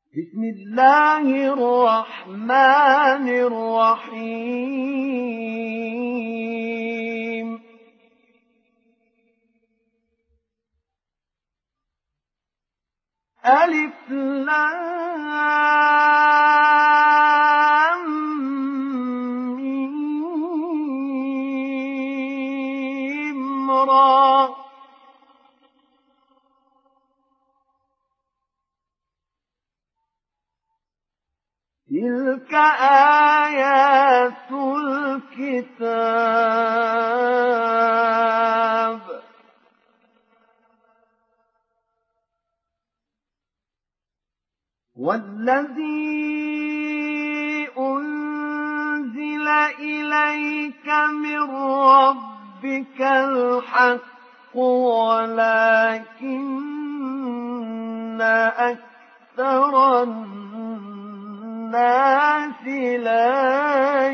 بسم الله الرحمن الرحيم ألف لام ميم را تلك آيات الكتاب والذي أنزل إليك من ربك الحق ولكن أكثر الناس لا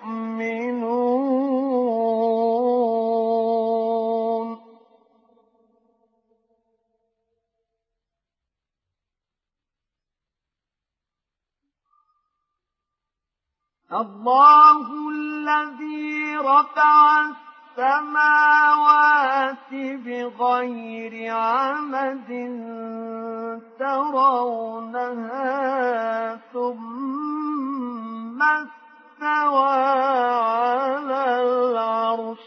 يؤمنون الله الذي رفع السماوات بغير عمد ترونها ثم استوى على العرش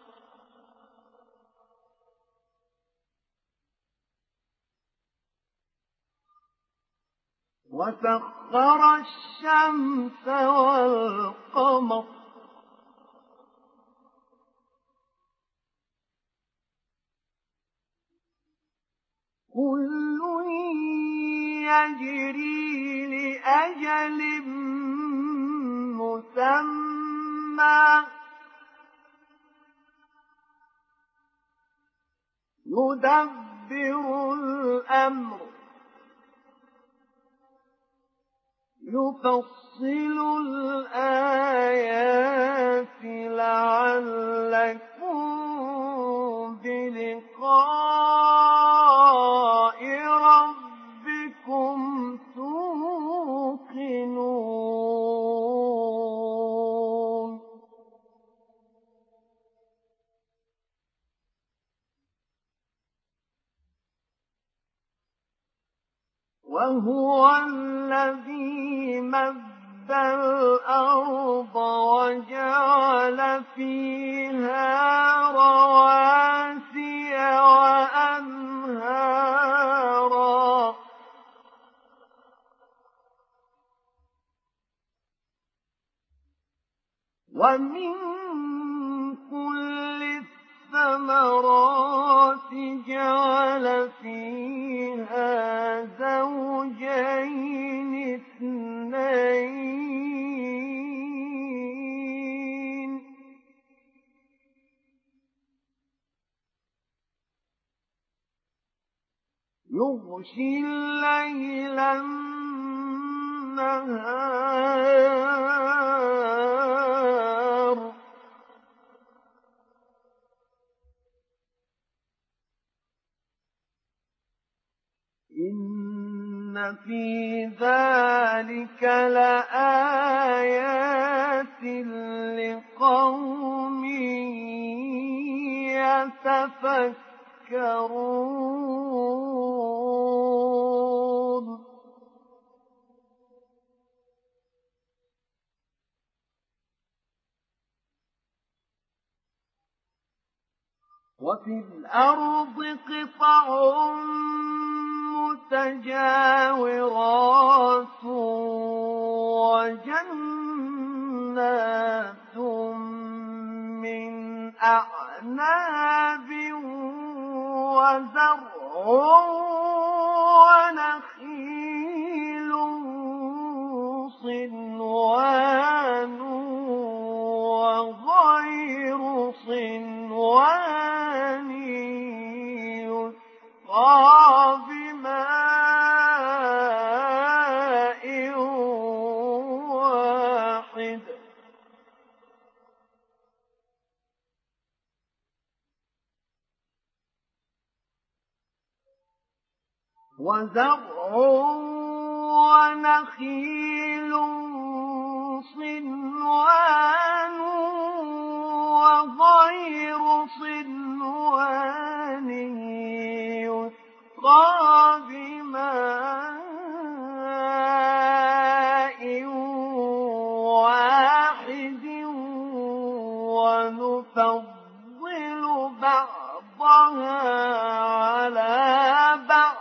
وسخر الشمس والقمر كل يجري لأجل مسمى يدبر الأمر يفصل الآيات لعلكم بلقاء ربكم توقنون وهو الذي مد الأرض وجعل فيها رواسي وأنهارا ومن كل الثمرات جعل فيها زوجين اثنين يغشي الليل النهار إن في ذلك لآيات لقوم يتفكرون وفي الأرض قطع متجاورات وجنات من أعناب وزرع ونخيل صنوان وغير صنوان يسقى بماء واحد وزرع نخيل صنوان وغير صنوان يسقى بماء واحد ونفضل بعضها على بعض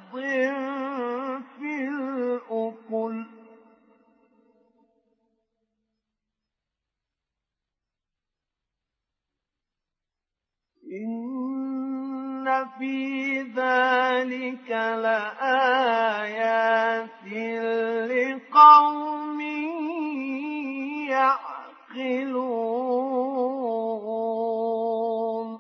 في الأكل إن في ذلك لآيات لقوم يعقلون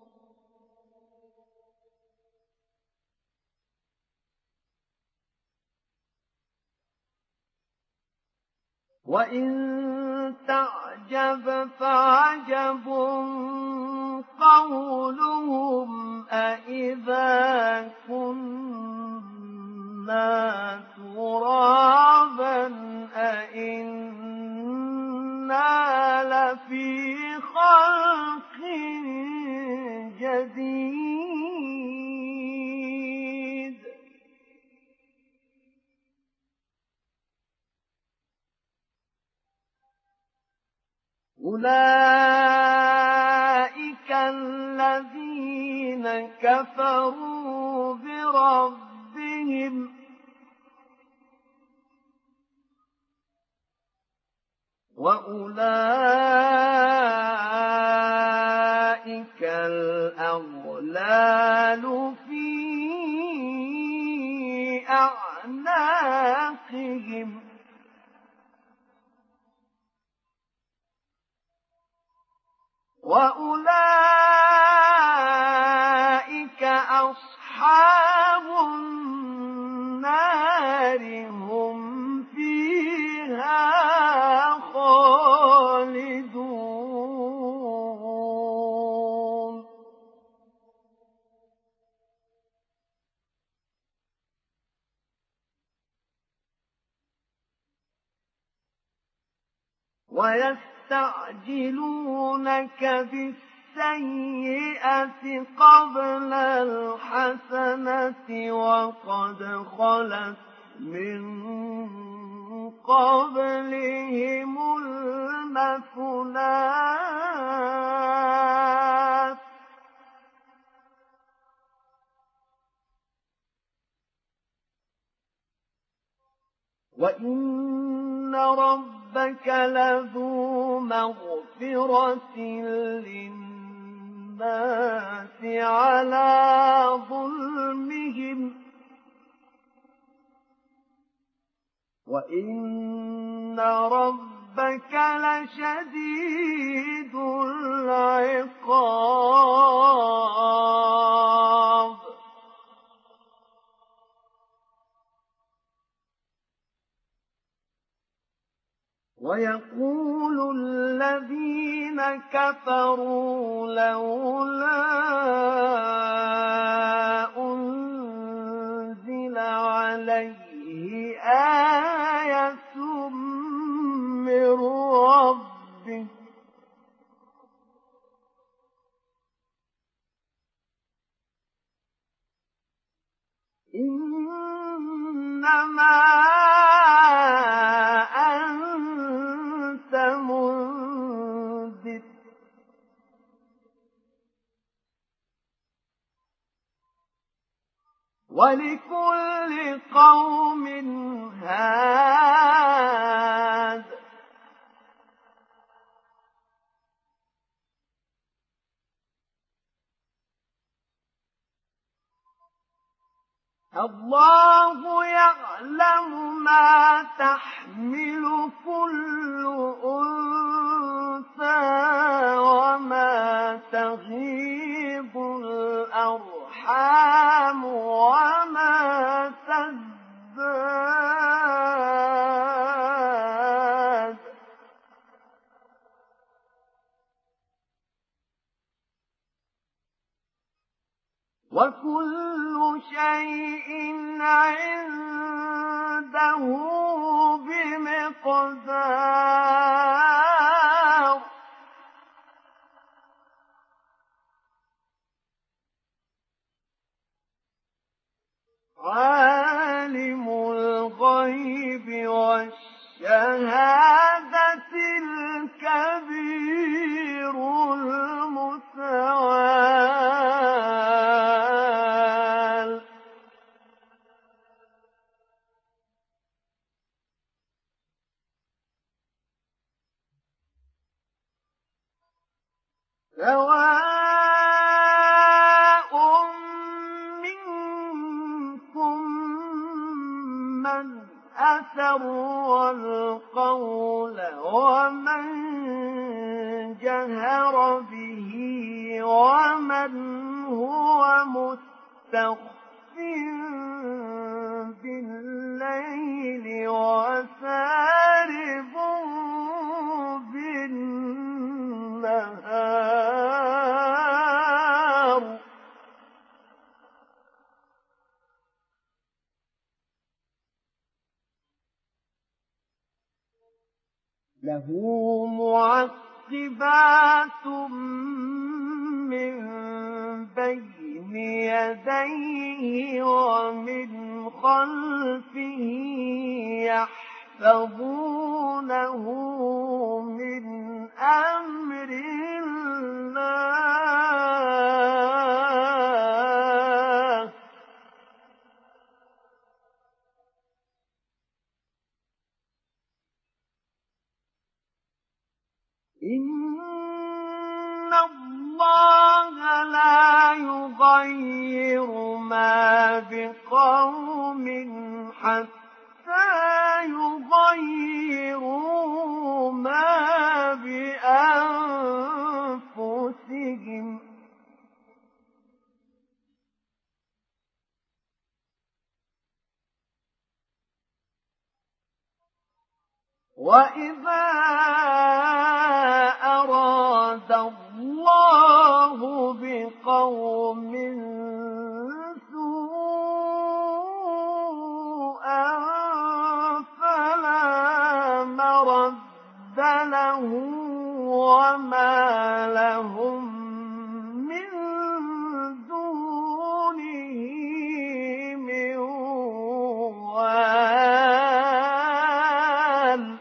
وإن تعجب فعجب قولهم أإذا كنا ترابا أإنا لفي خلق جديد أولئك الذين كفروا بربهم وأولئك الأغلال في أعناقهم وأولئك أصحاب النار هم فيها خالدون ويستعجلونك بالسيئة قبل الحسنة وقد خلت من قبلهم المثلات وإن ربك لذو مغفرة للناس على ظلمهم وإن ربك لشديد العقاب ويقول الذين كفروا لولا أنزل عليه آية من ربه إنما أنت منذر ولكل قوم هاد الله يعلم ما تحمل كل أنثى وما تغيب الأرحام وما تزداد وكل شيء عنده سواء منكم من أسر القول ومن جهر به ومن هو مستخف بالليل وسارب بالنهار له معقبات من بين يديه ومن خلفه يحفظونه من أمر الله إن الله لا يغير ما بقوم حتى يغيروا ما بأنفسهم وإذا أراد الله بقوم سوءا فلا مرد له وما لهم من دونه من وال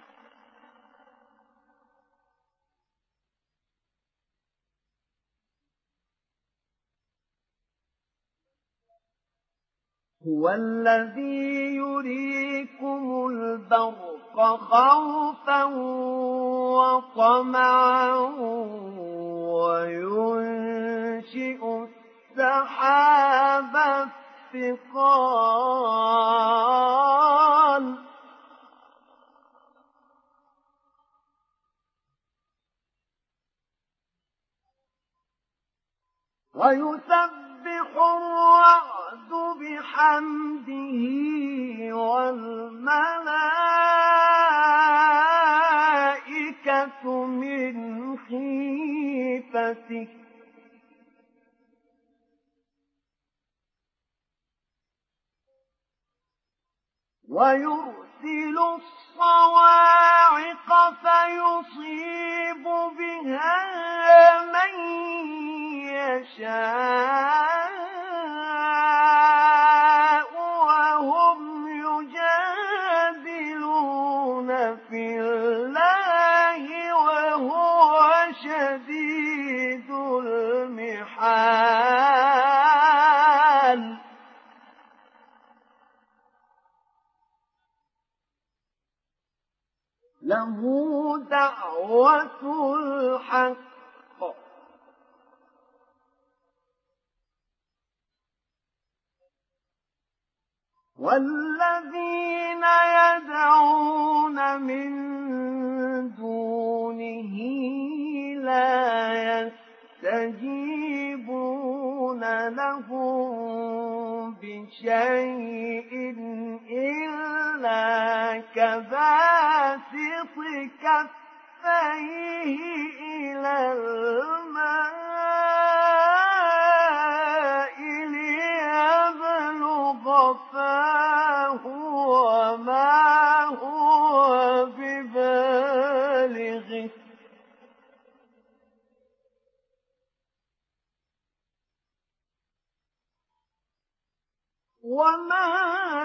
هو الذي يريكم البرق خوفا وطمعا وينشئ السحاب الثقال ويسبح الرعد بحمده والملائكة من خيفته ويرسل الصواعق فيصيب بها من يشاء وهم يجادلون في الله وهو شديد المحال له دعوة الحق والذين يدعون من دونه لا يستجيبون لهم بشيء إلا كباسط كفيه إلى الماء ليبلغ فاه وما هو ببالغه وما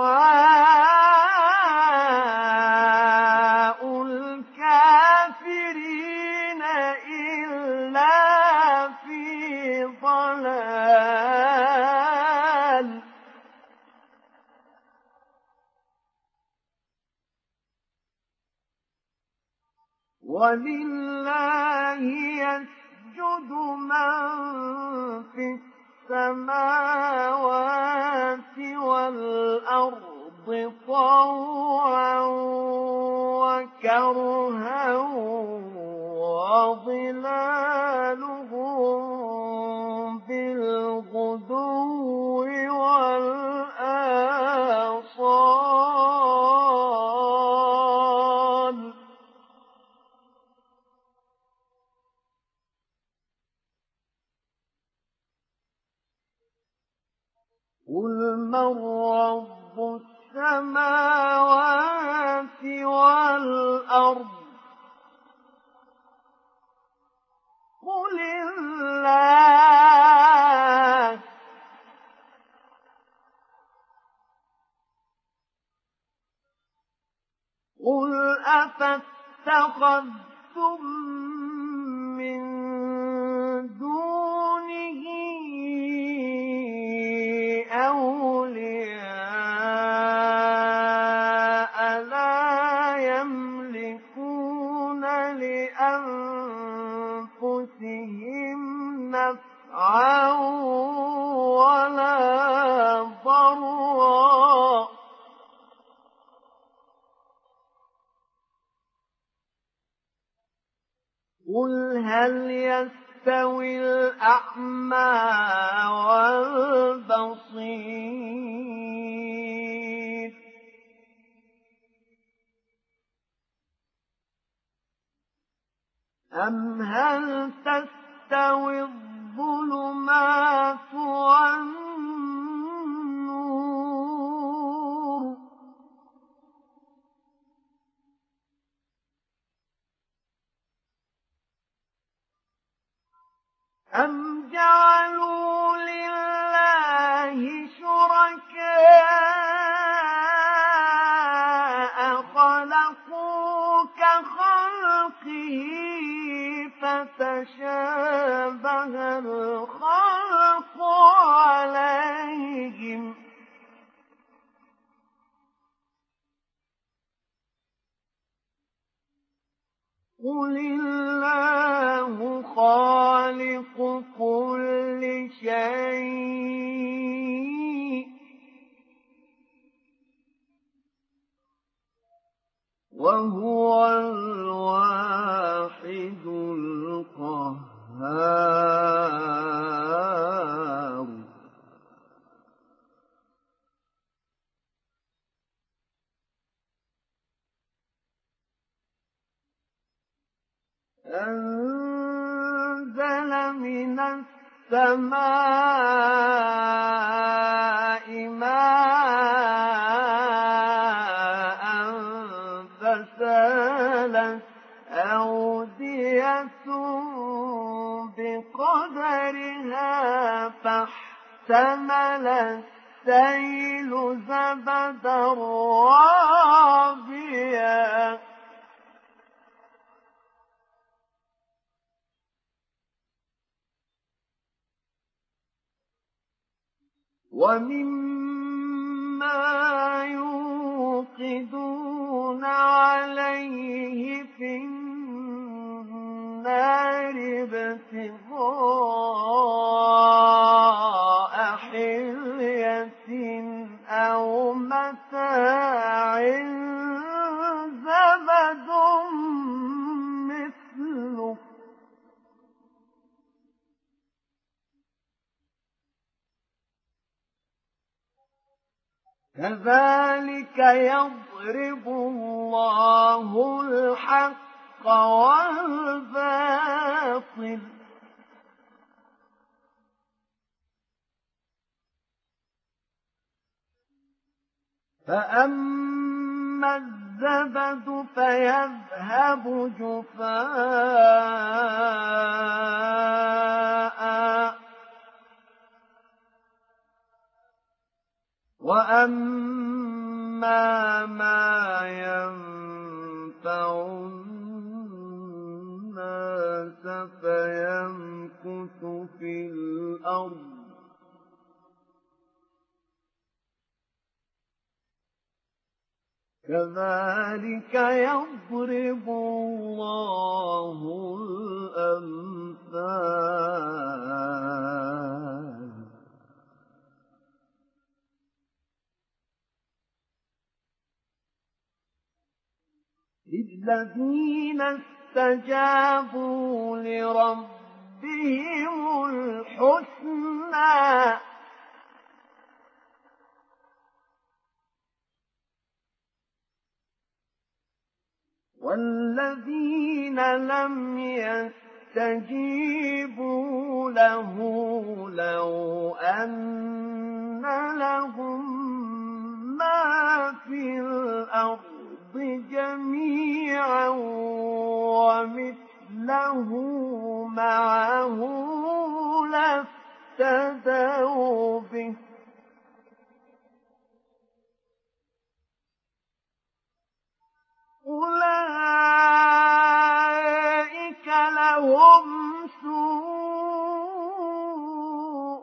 دعاء الكافرين إلا في ضلال ولله يسجد يسجد من في السماوات والأرض طوعا وكرها وظلالهم بالغدو والآصال قل من رب السماوات والأرض قل الله قل أفاتخذتم من دونه أولياء لا يملكون لأنفسهم نفعا ولا ضرا قل هل يستوي الأعمى والبصير أم هل تستوي الظلمات والنور أم جعلوا لله شركاء خلقوا كخلقه فتشابه الخلق عليهم قل الله خالق كل شيء وهو الواحد القهار أنزل من السماء ماء فسالت أودية بقدرها فاحتمل السيل زبدا رابيا ومما يوقدون عليه في النار ابتغاء حلية أو متاع زبد مثله كذلك يضرب الله الحق والباطل فأما الزبد فيذهب جفاء وأما ما ينفع الناس فيمكث في الأرض كذلك يضرب الله الأمثال للذين استجابوا لربهم الحسنى والذين لم يستجيبوا له لو أن لهم ما في الأرض جميعا ومثله معه لافتدوا به أولئك لهم سوء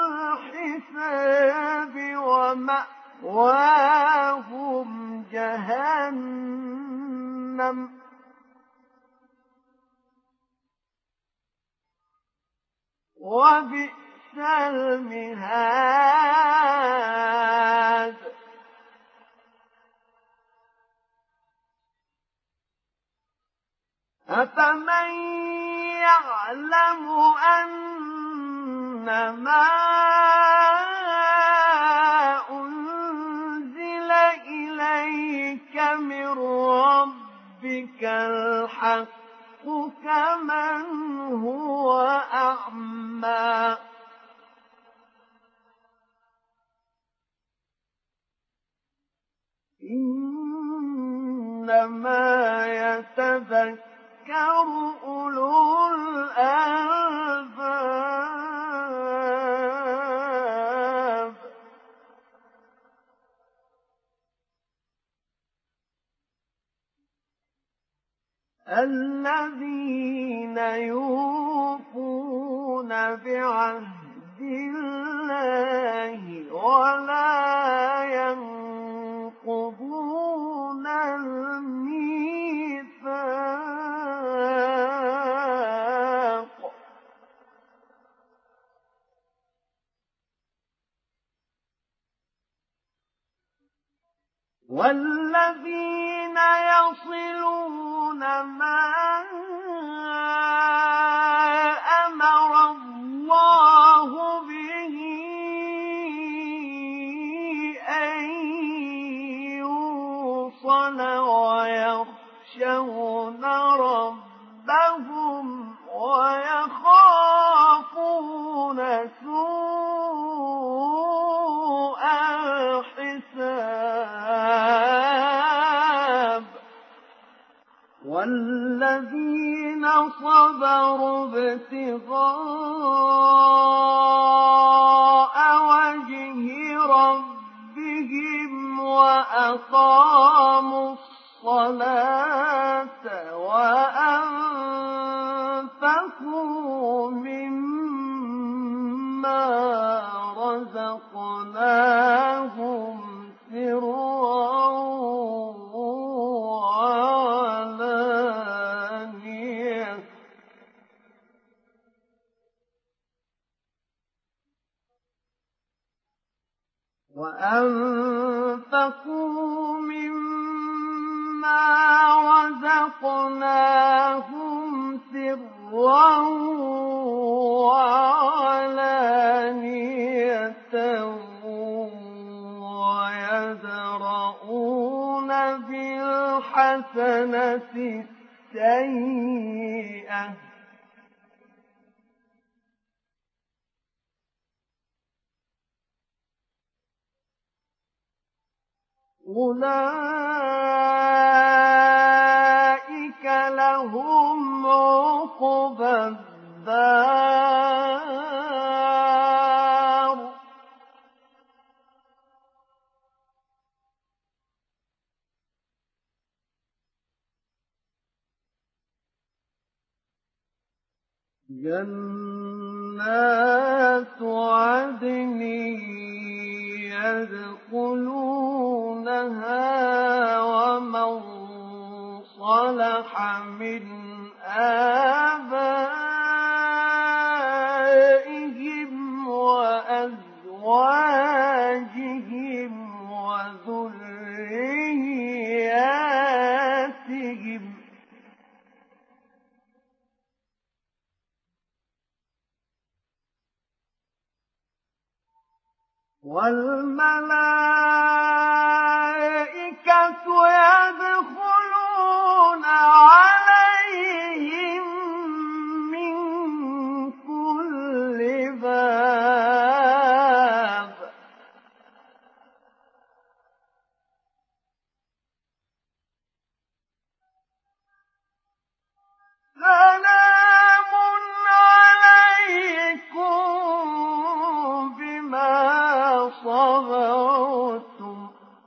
الحساب ومأواهم جهنم وبئس المهاد أفمن يعلم أنما أنزل إليك من ربك الحق كمن هو أعمى إنما يتذكر أولو الألباب الذين يوفون بعهد الله ولا ينقضون الميثاق والذين يصلون ما أمر الله به أن يوصل ويخشون ربهم ويخافون سوء الحساب والذين صبروا ابتغاء وجه ربهم وأقاموا الصلاة وأنفقوا مما رزقناهم سرا وعلانية وعلانية ويدرؤون بالحسنة السيئة أولئك لهم عقبى الدار جنات عدن يدخلونها صلح من آبائهم وأزواجهم وذرياتهم والملائكة يدخلون عليهم من كل باب سلام عليكم بما صبرتم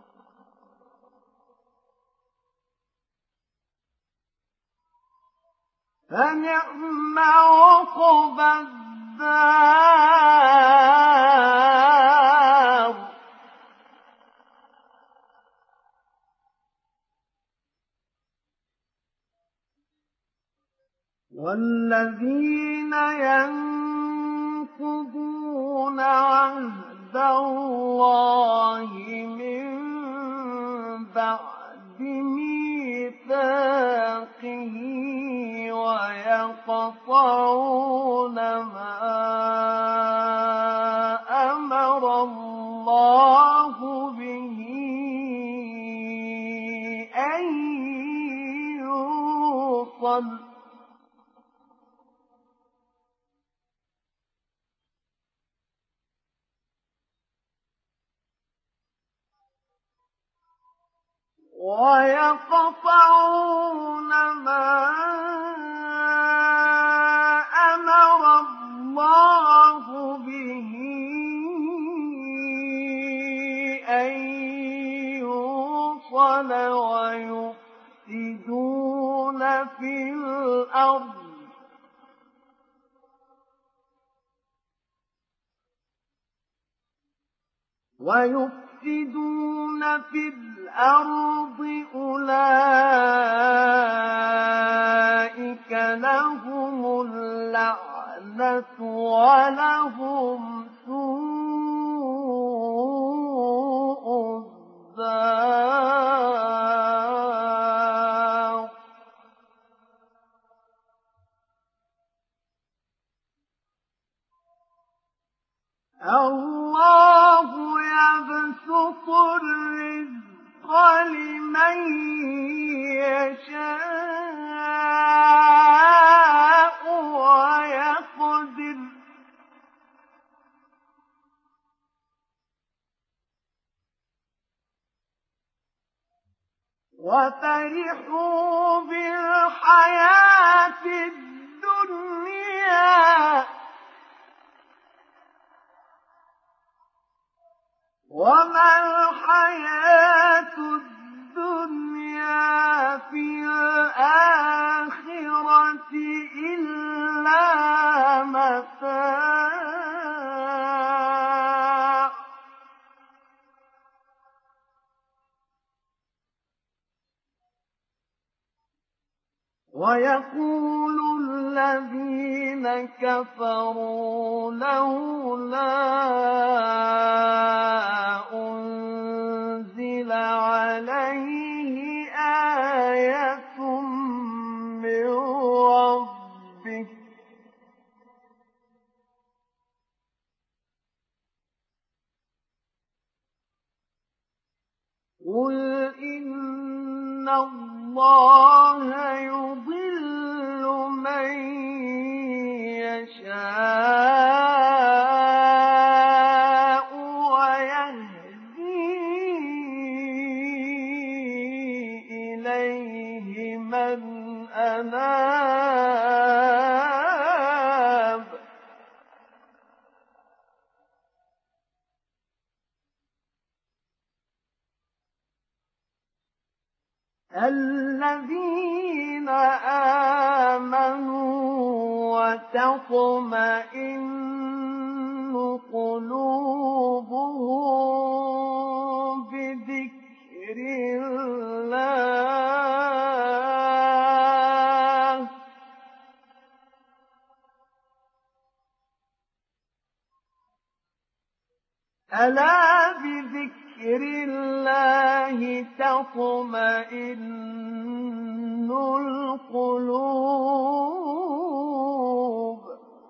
فنعم عقبى الدار والذين ينقضون عهد الله من بعد ميثاقه ويقطعون ما أمر الله به أن يوصل ويقطعون ما أمر الله به أن يوصل ويفسدون في الأرض أولئك لهم اللعنة ولهم سوء الدار الله يبسط الرزق لمن يشاء ويقدر وفرحوا بالحياة الدنيا وما الحياة الدنيا في الآخرة إلا متاع ويقول الذين كفروا لولا أنزل عليه آية من ربه قل إن الله يضل من يشاء ويهدي إليه من أناب الذين آمنوا وتطمئن قلوبهم بذكر الله ألا بذكر الله تطمئن القلوب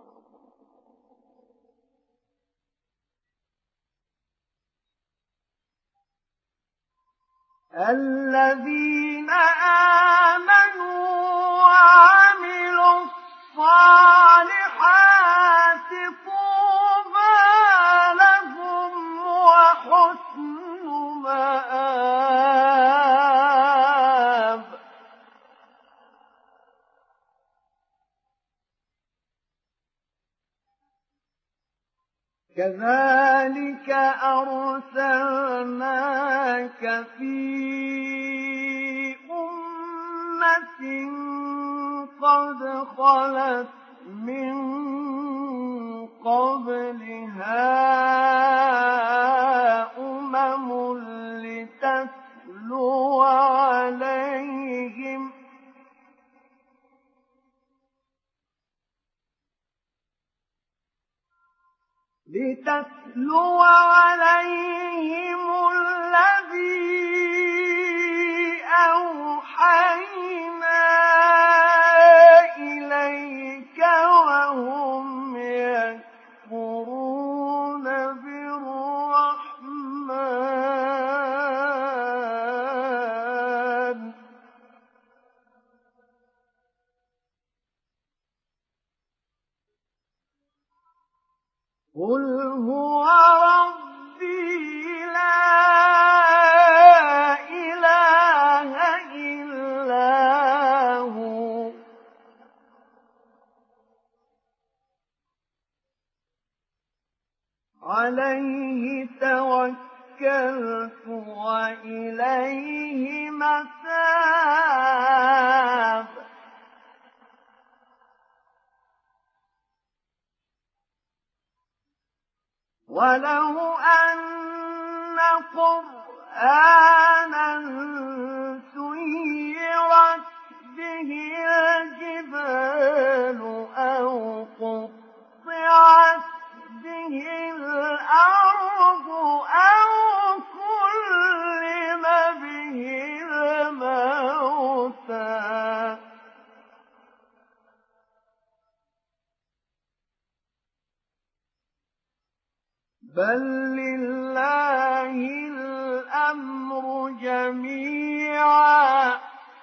الذين آمنوا وعملوا الصالحات طوبى لهم وحسن مآب كذلك أرسلناك في أمة قد خلت من قبلها أمم لتتلو عليهم الذي أوحينا إليك وهم يكفرون بالرحمن قل هو ربي لا إله إلا هو عليه توكلت وإليه متاب ولو أن قرآنا سيرت به الجبال أو قطعت به الأرض أو كلم به الموتى بل لله الأمر جميعا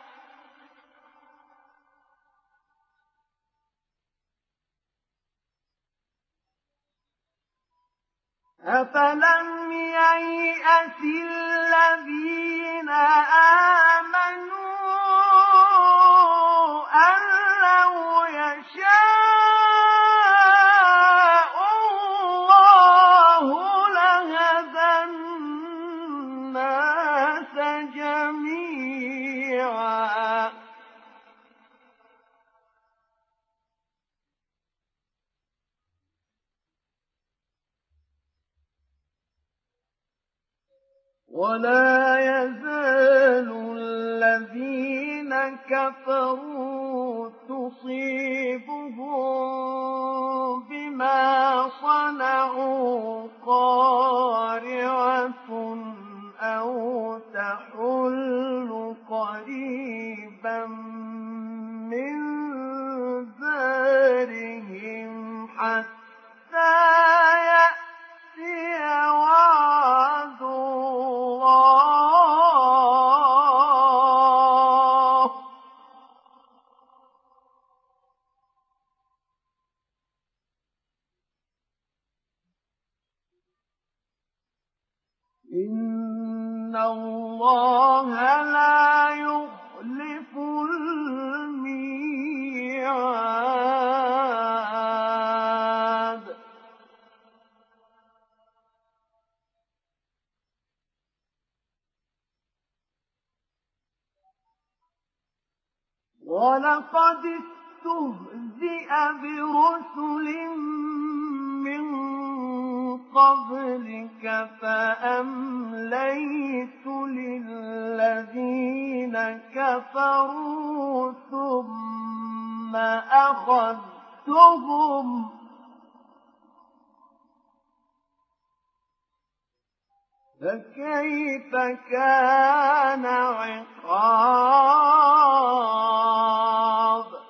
أفلم ييأس الذين آمنوا أن لو يشاء الله لهدى الناس جميعا ولا يزال الذين كفروا تصيبهم بما صنعوا قارعة أو تحل قريبا من دارهم حتى يأتي وعد الله إن الله لا يخلف الميعاد ولقد استهزئ برسل من قبلك فأمليت للذين كفروا ثم أخذتهم فكيف كان عقاب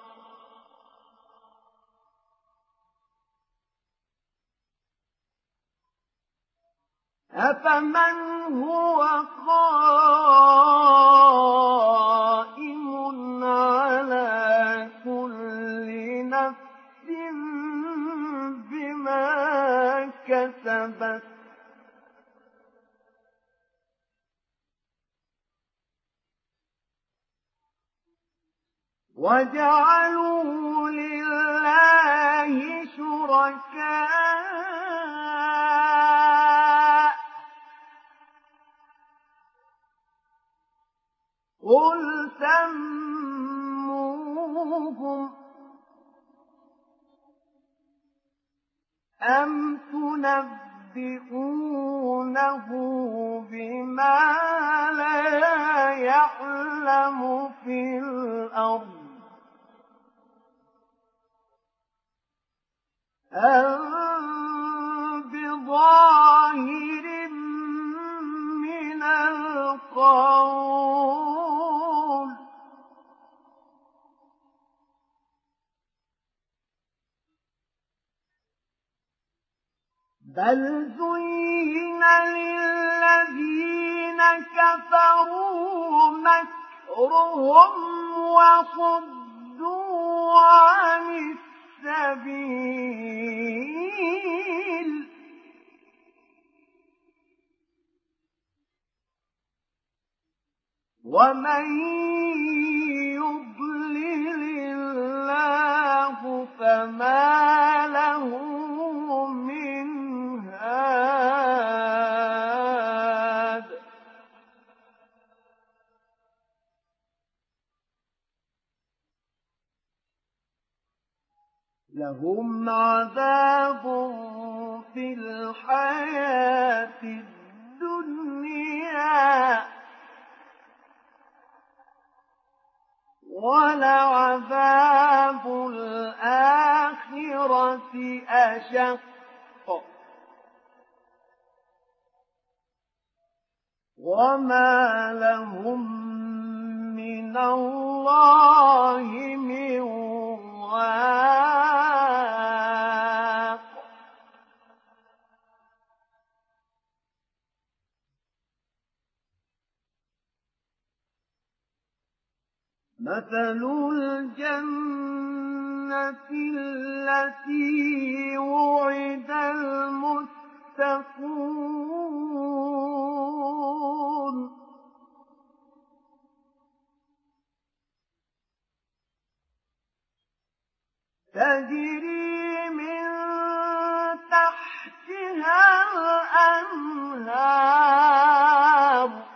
أفمن هو قائم على كل نفس بما كسبت وجعلوا لله شركاء قل سموهم أم تنبئونه بما لا يعلم في الأرض أم بظاهر من القول بل زين للذين كفروا مكرهم وصدوا عن السبيل ومن يضلل الله فما له من هاد لهم عذاب في الحياة الدنيا ولعذاب الآخرة أشق وما لهم من الله من واق مثل الجنة التي وعد المتقون تجري من تحتها الأنهار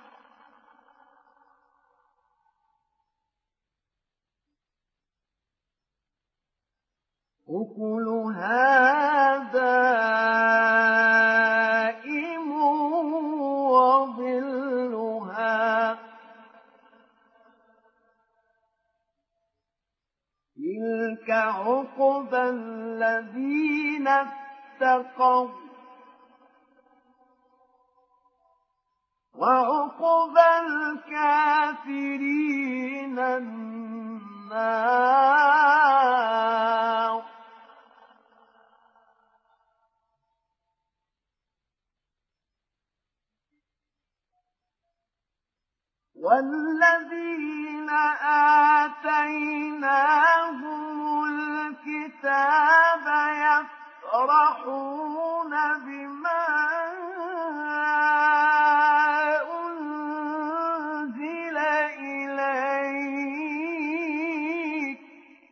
أكلها دائم وظلها تلك عقبى الذين اتقوا وعقبى الكافرين النار والذين آتيناهم الكتاب يفرحون بما أنزل إليك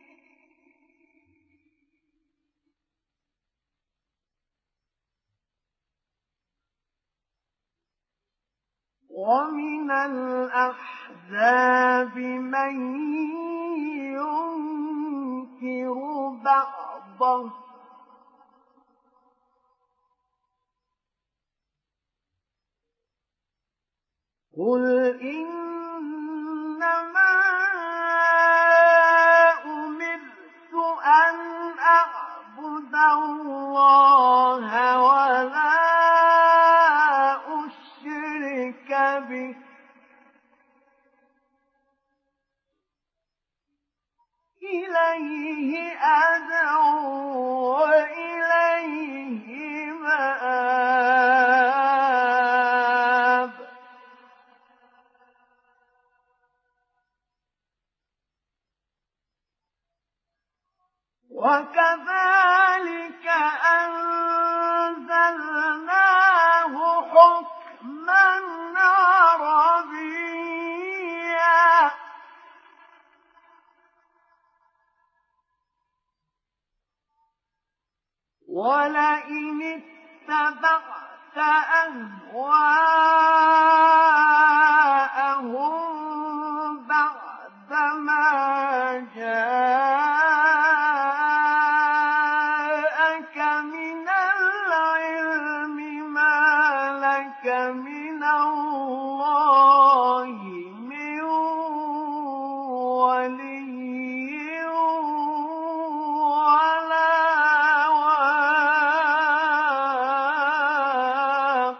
ومن الأحزاب من ينكر بعضه قل إنما أمرت أن أعبد الله ولا أشرك إليه أدعو وإليه مآب وكذلك أنزلناه حكما عربيا ولئن اتبعت أهواءهم بعدما جاءك من العلم ما لك من الله من ولي ولا واق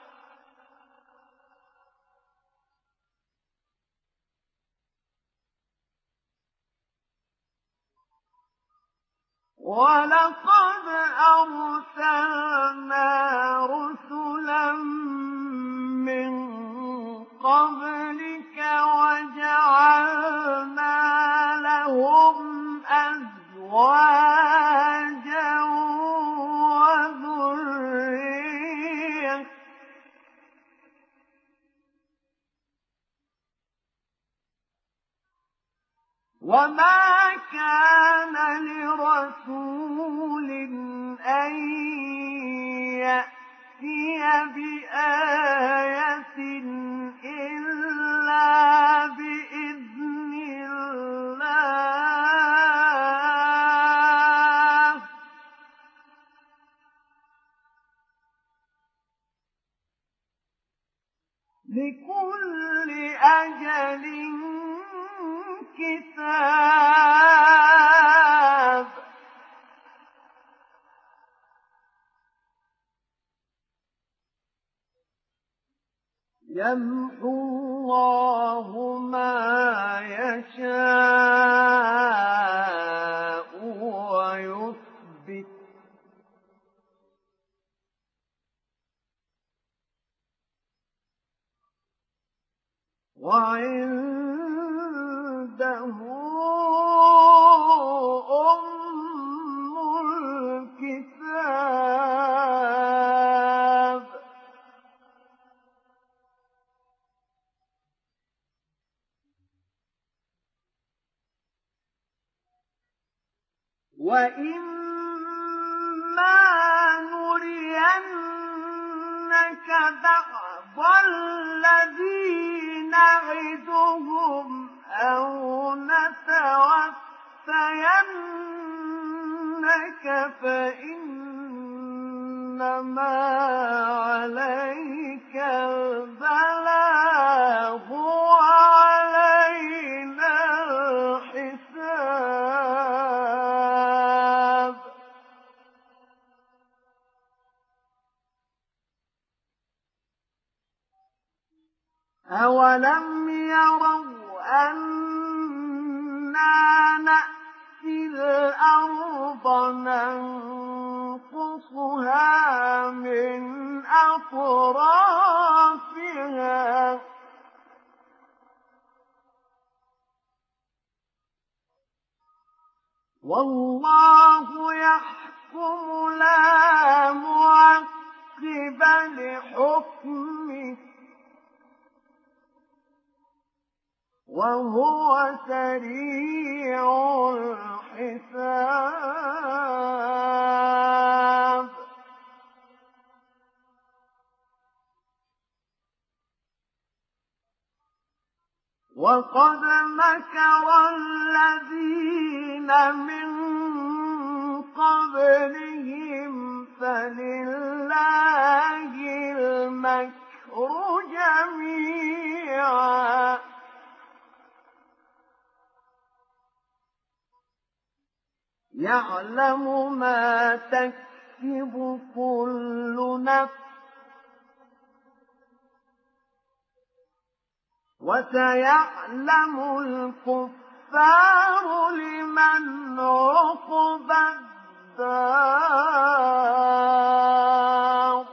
ولقد أرسلنا رسلا من قبلك وجعلنا لهم أزواجا وذرية وما كان لرسول أن يأتي بآية إلا بإذن الله لكل أجل كتاب يمحو الله ما يشاء ويثبت وعنده أم الكتاب وإما نرينك بعض الذي نعدهم أو نتوفينك فإنما عليك البلاغ وعلينا الحساب أولم يروا أنا نأتي الأرض ننقصها من أطرافها والله يحكم لا معقب لحكمه وهو سريع الحساب وقد مكر الذين من قبلهم فلله المكر جميعا يعلم ما تكسب كل نفس وسيعلم الكفار الكفار لمن عقبى الدار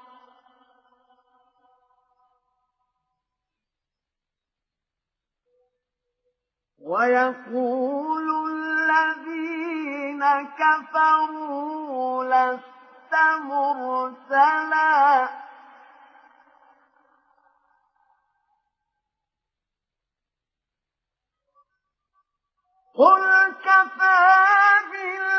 ويقول الذين كفروا لست مرسلا قل كفى